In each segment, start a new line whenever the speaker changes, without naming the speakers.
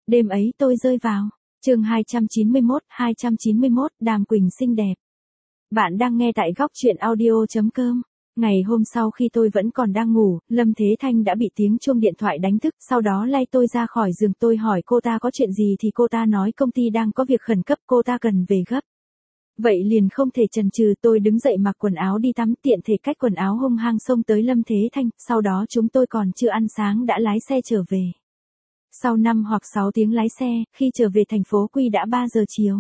Đêm ấy tôi rơi vào. Chương 291, Đàm Quỳnh xinh đẹp. Bạn đang nghe tại góc truyện audio.com. Ngày hôm sau khi tôi vẫn còn đang ngủ, Lâm Thế Thanh đã bị tiếng chuông điện thoại đánh thức, sau đó lay tôi ra khỏi giường. Tôi hỏi cô ta có chuyện gì thì cô ta nói công ty đang có việc khẩn cấp, cô ta cần về gấp. Vậy liền không thể chần chừ, tôi đứng dậy mặc quần áo đi tắm, tiện thể cách quần áo hung hăng xông tới Lâm Thế Thanh, sau đó chúng tôi còn chưa ăn sáng đã lái xe trở về. Sau 5 hoặc 6 tiếng lái xe, khi trở về thành phố Quy đã 3 giờ chiều.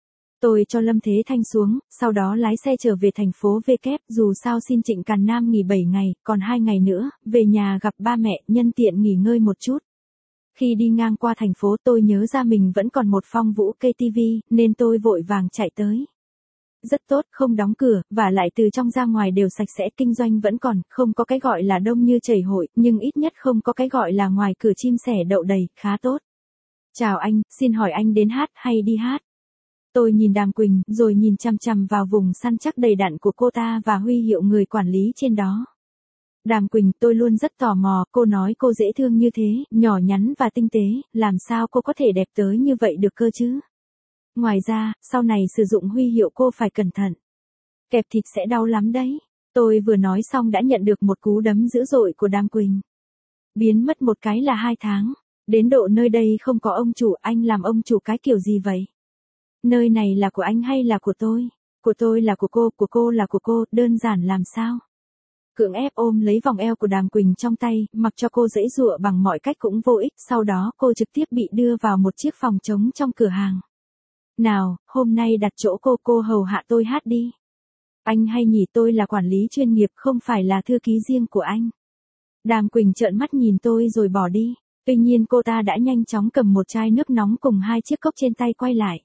Tôi cho Lâm Thế Thanh xuống, sau đó lái xe trở về thành phố V kép, dù sao xin Trịnh Càn Nam nghỉ 7 ngày, còn 2 ngày nữa, về nhà gặp ba mẹ, nhân tiện nghỉ ngơi một chút. Khi đi ngang qua thành phố tôi nhớ ra mình vẫn còn một Phong Vũ KTV, nên tôi vội vàng chạy tới. Rất tốt, không đóng cửa, và lại từ trong ra ngoài đều sạch sẽ, kinh doanh vẫn còn, không có cái gọi là đông như chảy hội, nhưng ít nhất không có cái gọi là ngoài cửa chim sẻ đậu đầy, khá tốt. Chào anh, xin hỏi anh đến hát hay đi hát? Tôi nhìn Đàm Quỳnh, rồi nhìn chằm chằm vào vùng săn chắc đầy đặn của cô ta và huy hiệu người quản lý trên đó. Đàm Quỳnh, tôi luôn rất tò mò, cô nói cô dễ thương như thế, nhỏ nhắn và tinh tế, làm sao cô có thể đẹp tới như vậy được cơ chứ? Ngoài ra, sau này sử dụng huy hiệu cô phải cẩn thận. Kẹp thịt sẽ đau lắm đấy. Tôi vừa nói xong đã nhận được một cú đấm dữ dội của Đàm Quỳnh. Biến mất một cái là 2 tháng. Đến độ nơi đây không có ông chủ, anh làm ông chủ cái kiểu gì vậy? Nơi này là của anh hay là của tôi? Của tôi là của cô là của cô, đơn giản làm sao? Cưỡng ép ôm lấy vòng eo của Đàm Quỳnh trong tay, mặc cho cô giãy giụa bằng mọi cách cũng vô ích, sau đó cô trực tiếp bị đưa vào một chiếc phòng trống trong cửa hàng. Nào, hôm nay đặt chỗ cô hầu hạ tôi hát đi. Anh hay nhỉ, tôi là quản lý chuyên nghiệp, không phải là thư ký riêng của anh. Đàm Quỳnh trợn mắt nhìn tôi rồi bỏ đi. Tuy nhiên cô ta đã nhanh chóng cầm một chai nước nóng cùng 2 chiếc cốc trên tay quay lại.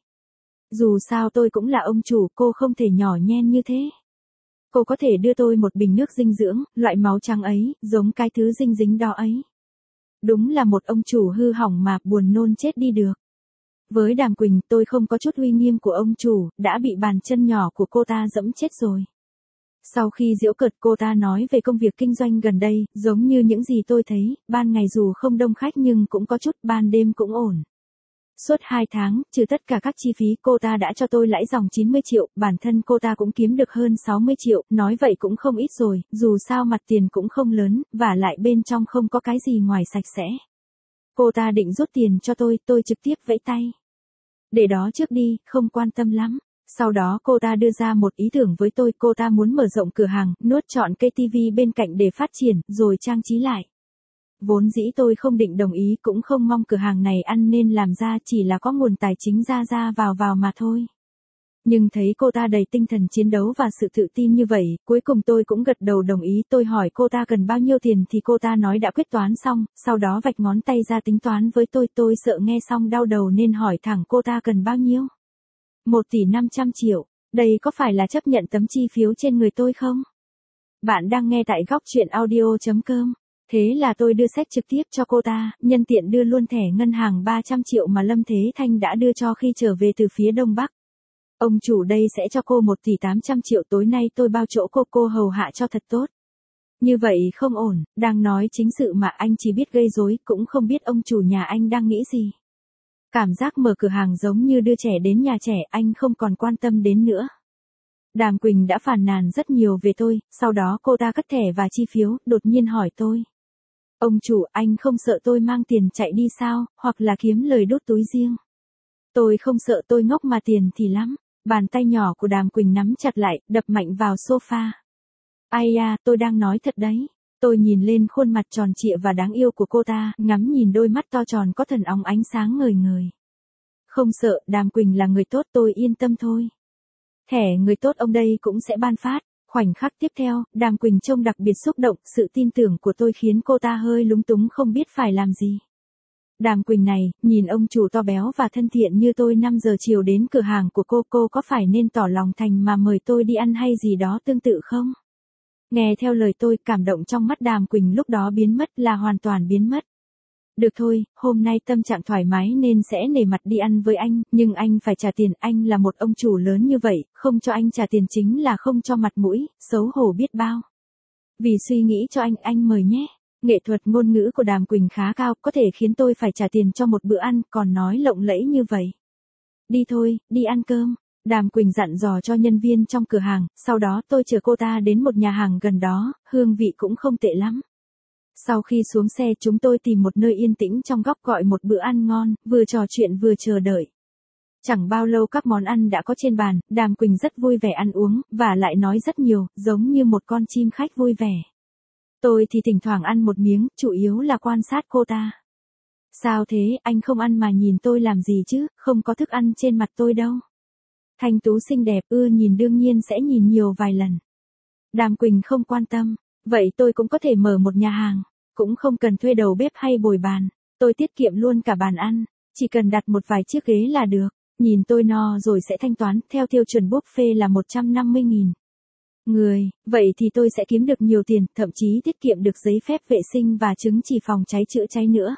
Dù sao tôi cũng là ông chủ, cô không thể nhỏ nhen như thế. Cô có thể đưa tôi một bình nước dinh dưỡng, loại máu trắng ấy, giống cái thứ dinh dính đó ấy. Đúng là một ông chủ hư hỏng mà, buồn nôn chết đi được. Với Đàm Quỳnh, tôi không có chút uy nghiêm của ông chủ, đã bị bàn chân nhỏ của cô ta dẫm chết rồi. Sau khi giễu cợt, cô ta nói về công việc kinh doanh gần đây, giống như những gì tôi thấy, ban ngày dù không đông khách nhưng cũng có chút, ban đêm cũng ổn. Suốt 2 tháng, trừ tất cả các chi phí, cô ta đã cho tôi lãi dòng 90 triệu, bản thân cô ta cũng kiếm được hơn 60 triệu, nói vậy cũng không ít rồi, dù sao mặt tiền cũng không lớn, và lại bên trong không có cái gì ngoài sạch sẽ. Cô ta định rút tiền cho tôi trực tiếp vẫy tay. Để đó trước đi, không quan tâm lắm. Sau đó cô ta đưa ra một ý tưởng với tôi, cô ta muốn mở rộng cửa hàng, nuốt trọn KTV bên cạnh để phát triển, rồi trang trí lại. Vốn dĩ tôi không định đồng ý, cũng không mong cửa hàng này ăn nên làm ra, chỉ là có nguồn tài chính ra vào mà thôi. Nhưng thấy cô ta đầy tinh thần chiến đấu và sự tự tin như vậy, cuối cùng tôi cũng gật đầu đồng ý. Tôi hỏi cô ta cần bao nhiêu tiền thì cô ta nói đã quyết toán xong, sau đó vạch ngón tay ra tính toán với tôi sợ nghe xong đau đầu nên hỏi thẳng cô ta cần bao nhiêu. 1 tỷ 500 triệu, đây có phải là chấp nhận tấm chi phiếu trên người tôi không? Bạn đang nghe tại góc truyện audio.com. Thế là tôi đưa séc trực tiếp cho cô ta, nhân tiện đưa luôn thẻ ngân hàng 300 triệu mà Lâm Thế Thanh đã đưa cho khi trở về từ phía Đông Bắc. Ông chủ đây sẽ cho cô 1 tỷ 800 triệu, tối nay tôi bao chỗ cô hầu hạ cho thật tốt. Như vậy không ổn, đang nói chính sự mà anh chỉ biết gây rối, cũng không biết ông chủ nhà anh đang nghĩ gì. Cảm giác mở cửa hàng giống như đưa trẻ đến nhà trẻ, anh không còn quan tâm đến nữa. Đàm Quỳnh đã phàn nàn rất nhiều về tôi, sau đó cô ta cất thẻ và chi phiếu, đột nhiên hỏi tôi. Ông chủ, anh không sợ tôi mang tiền chạy đi sao, hoặc là kiếm lời đốt túi riêng? Tôi không sợ, tôi ngốc mà tiền thì lắm. Bàn tay nhỏ của Đàm Quỳnh nắm chặt lại, đập mạnh vào sofa. Ai da, tôi đang nói thật đấy. Tôi nhìn lên khuôn mặt tròn trịa và đáng yêu của cô ta, ngắm nhìn đôi mắt to tròn có thần óng ánh sáng ngời ngời. Không sợ, Đàm Quỳnh là người tốt, tôi yên tâm thôi. Thẻ người tốt ông đây cũng sẽ ban phát. Khoảnh khắc tiếp theo, Đàm Quỳnh trông đặc biệt xúc động, sự tin tưởng của tôi khiến cô ta hơi lúng túng không biết phải làm gì. Đàm Quỳnh này, nhìn ông chủ to béo và thân thiện như tôi 5 giờ chiều đến cửa hàng của cô có phải nên tỏ lòng thành mà mời tôi đi ăn hay gì đó tương tự không? Nghe theo lời tôi, cảm động trong mắt Đàm Quỳnh lúc đó biến mất, là hoàn toàn biến mất. Được thôi, hôm nay tâm trạng thoải mái nên sẽ nể mặt đi ăn với anh, nhưng anh phải trả tiền, anh là một ông chủ lớn như vậy, không cho anh trả tiền chính là không cho mặt mũi, xấu hổ biết bao. Vì suy nghĩ cho anh mời nhé. Nghệ thuật ngôn ngữ của Đàm Quỳnh khá cao, có thể khiến tôi phải trả tiền cho một bữa ăn, còn nói lộng lẫy như vậy. Đi thôi, đi ăn cơm. Đàm Quỳnh dặn dò cho nhân viên trong cửa hàng, sau đó tôi chở cô ta đến một nhà hàng gần đó, hương vị cũng không tệ lắm. Sau khi xuống xe chúng tôi tìm một nơi yên tĩnh trong góc gọi một bữa ăn ngon, vừa trò chuyện vừa chờ đợi. Chẳng bao lâu các món ăn đã có trên bàn, Đàm Quỳnh rất vui vẻ ăn uống, và lại nói rất nhiều, giống như một con chim khách vui vẻ. Tôi thì thỉnh thoảng ăn một miếng, chủ yếu là quan sát cô ta. Sao thế, anh không ăn mà nhìn tôi làm gì chứ, không có thức ăn trên mặt tôi đâu. Thanh tú xinh đẹp, ưa nhìn đương nhiên sẽ nhìn nhiều vài lần. Đàm Quỳnh không quan tâm, vậy tôi cũng có thể mở một nhà hàng, cũng không cần thuê đầu bếp hay bồi bàn, tôi tiết kiệm luôn cả bàn ăn, chỉ cần đặt một vài chiếc ghế là được, nhìn tôi no rồi sẽ thanh toán, theo tiêu chuẩn buffet là 150.000. Người, vậy thì tôi sẽ kiếm được nhiều tiền, thậm chí tiết kiệm được giấy phép vệ sinh và chứng chỉ phòng cháy chữa cháy nữa.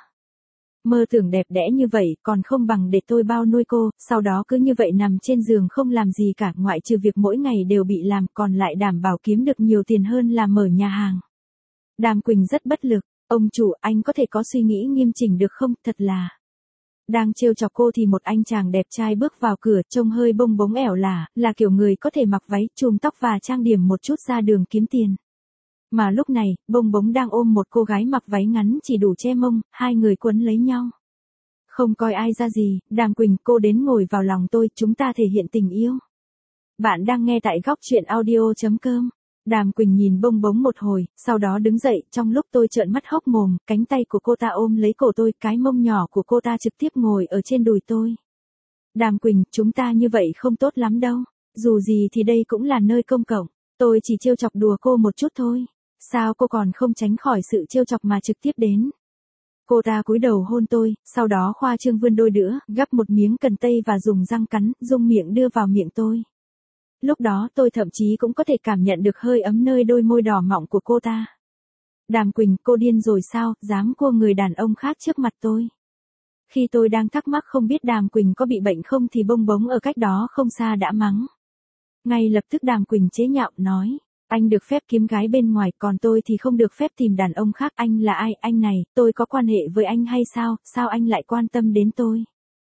Mơ tưởng đẹp đẽ như vậy, còn không bằng để tôi bao nuôi cô, sau đó cứ như vậy nằm trên giường không làm gì cả, ngoại trừ việc mỗi ngày đều bị làm, còn lại đảm bảo kiếm được nhiều tiền hơn là mở nhà hàng. Đàm Quỳnh rất bất lực, ông chủ, anh có thể có suy nghĩ nghiêm chỉnh được không, thật là. Đang trêu chọc cô thì một anh chàng đẹp trai bước vào cửa, trông hơi bông bống ẻo lả, là kiểu người có thể mặc váy, chùm tóc và trang điểm một chút ra đường kiếm tiền. Mà lúc này, bông bống đang ôm một cô gái mặc váy ngắn chỉ đủ che mông, hai người quấn lấy nhau. Không coi ai ra gì, Đàm Quỳnh, cô đến ngồi vào lòng tôi, chúng ta thể hiện tình yêu. Bạn đang nghe tại góc truyện audio.com. Đàm Quỳnh nhìn bông bống một hồi, sau đó đứng dậy, trong lúc tôi trợn mắt hốc mồm, cánh tay của cô ta ôm lấy cổ tôi, cái mông nhỏ của cô ta trực tiếp ngồi ở trên đùi tôi. Đàm Quỳnh, chúng ta như vậy không tốt lắm đâu, dù gì thì đây cũng là nơi công cộng, tôi chỉ trêu chọc đùa cô một chút thôi. Sao cô còn không tránh khỏi sự trêu chọc mà trực tiếp đến? Cô ta cúi đầu hôn tôi, sau đó khoa trương vươn đôi đũa, gắp một miếng cần tây và dùng răng cắn, rung miệng đưa vào miệng tôi. Lúc đó tôi thậm chí cũng có thể cảm nhận được hơi ấm nơi đôi môi đỏ mọng của cô ta. Đàm Quỳnh, cô điên rồi sao, dám cua người đàn ông khác trước mặt tôi. Khi tôi đang thắc mắc không biết Đàm Quỳnh có bị bệnh không thì bông bống ở cách đó không xa đã mắng. Ngay lập tức Đàm Quỳnh chế nhạo, nói. Anh được phép kiếm gái bên ngoài, còn tôi thì không được phép tìm đàn ông khác. Anh là ai, anh này, tôi có quan hệ với anh hay sao, sao anh lại quan tâm đến tôi?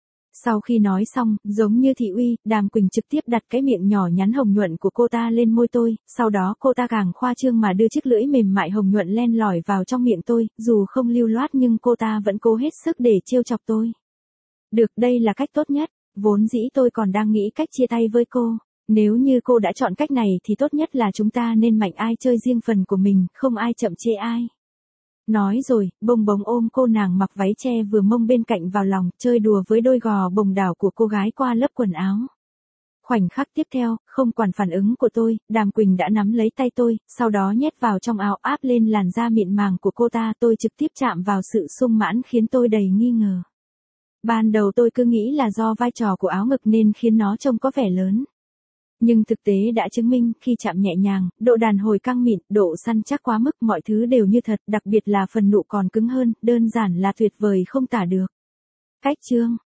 Sau khi nói xong, giống như thị uy, Đàm Quỳnh trực tiếp đặt cái miệng nhỏ nhắn hồng nhuận của cô ta lên môi tôi, sau đó cô ta càng khoa trương mà đưa chiếc lưỡi mềm mại hồng nhuận len lỏi vào trong miệng tôi, dù không lưu loát nhưng cô ta vẫn cố hết sức để trêu chọc tôi. Được, đây là cách tốt nhất, vốn dĩ tôi còn đang nghĩ cách chia tay với cô. Nếu như cô đã chọn cách này thì tốt nhất là chúng ta nên mạnh ai chơi riêng phần của mình, không ai chậm trễ ai. Nói rồi, bông bống ôm cô nàng mặc váy che vừa mông bên cạnh vào lòng, chơi đùa với đôi gò bồng đảo của cô gái qua lớp quần áo. Khoảnh khắc tiếp theo, không quản phản ứng của tôi, Đàm Quỳnh đã nắm lấy tay tôi, sau đó nhét vào trong áo áp lên làn da mịn màng của cô ta, tôi trực tiếp chạm vào sự sung mãn khiến tôi đầy nghi ngờ. Ban đầu tôi cứ nghĩ là do vai trò của áo ngực nên khiến nó trông có vẻ lớn. Nhưng thực tế đã chứng minh, khi chạm nhẹ nhàng, độ đàn hồi căng mịn, độ săn chắc quá mức, mọi thứ đều như thật, đặc biệt là phần nụ còn cứng hơn, đơn giản là tuyệt vời không tả được. Cách chương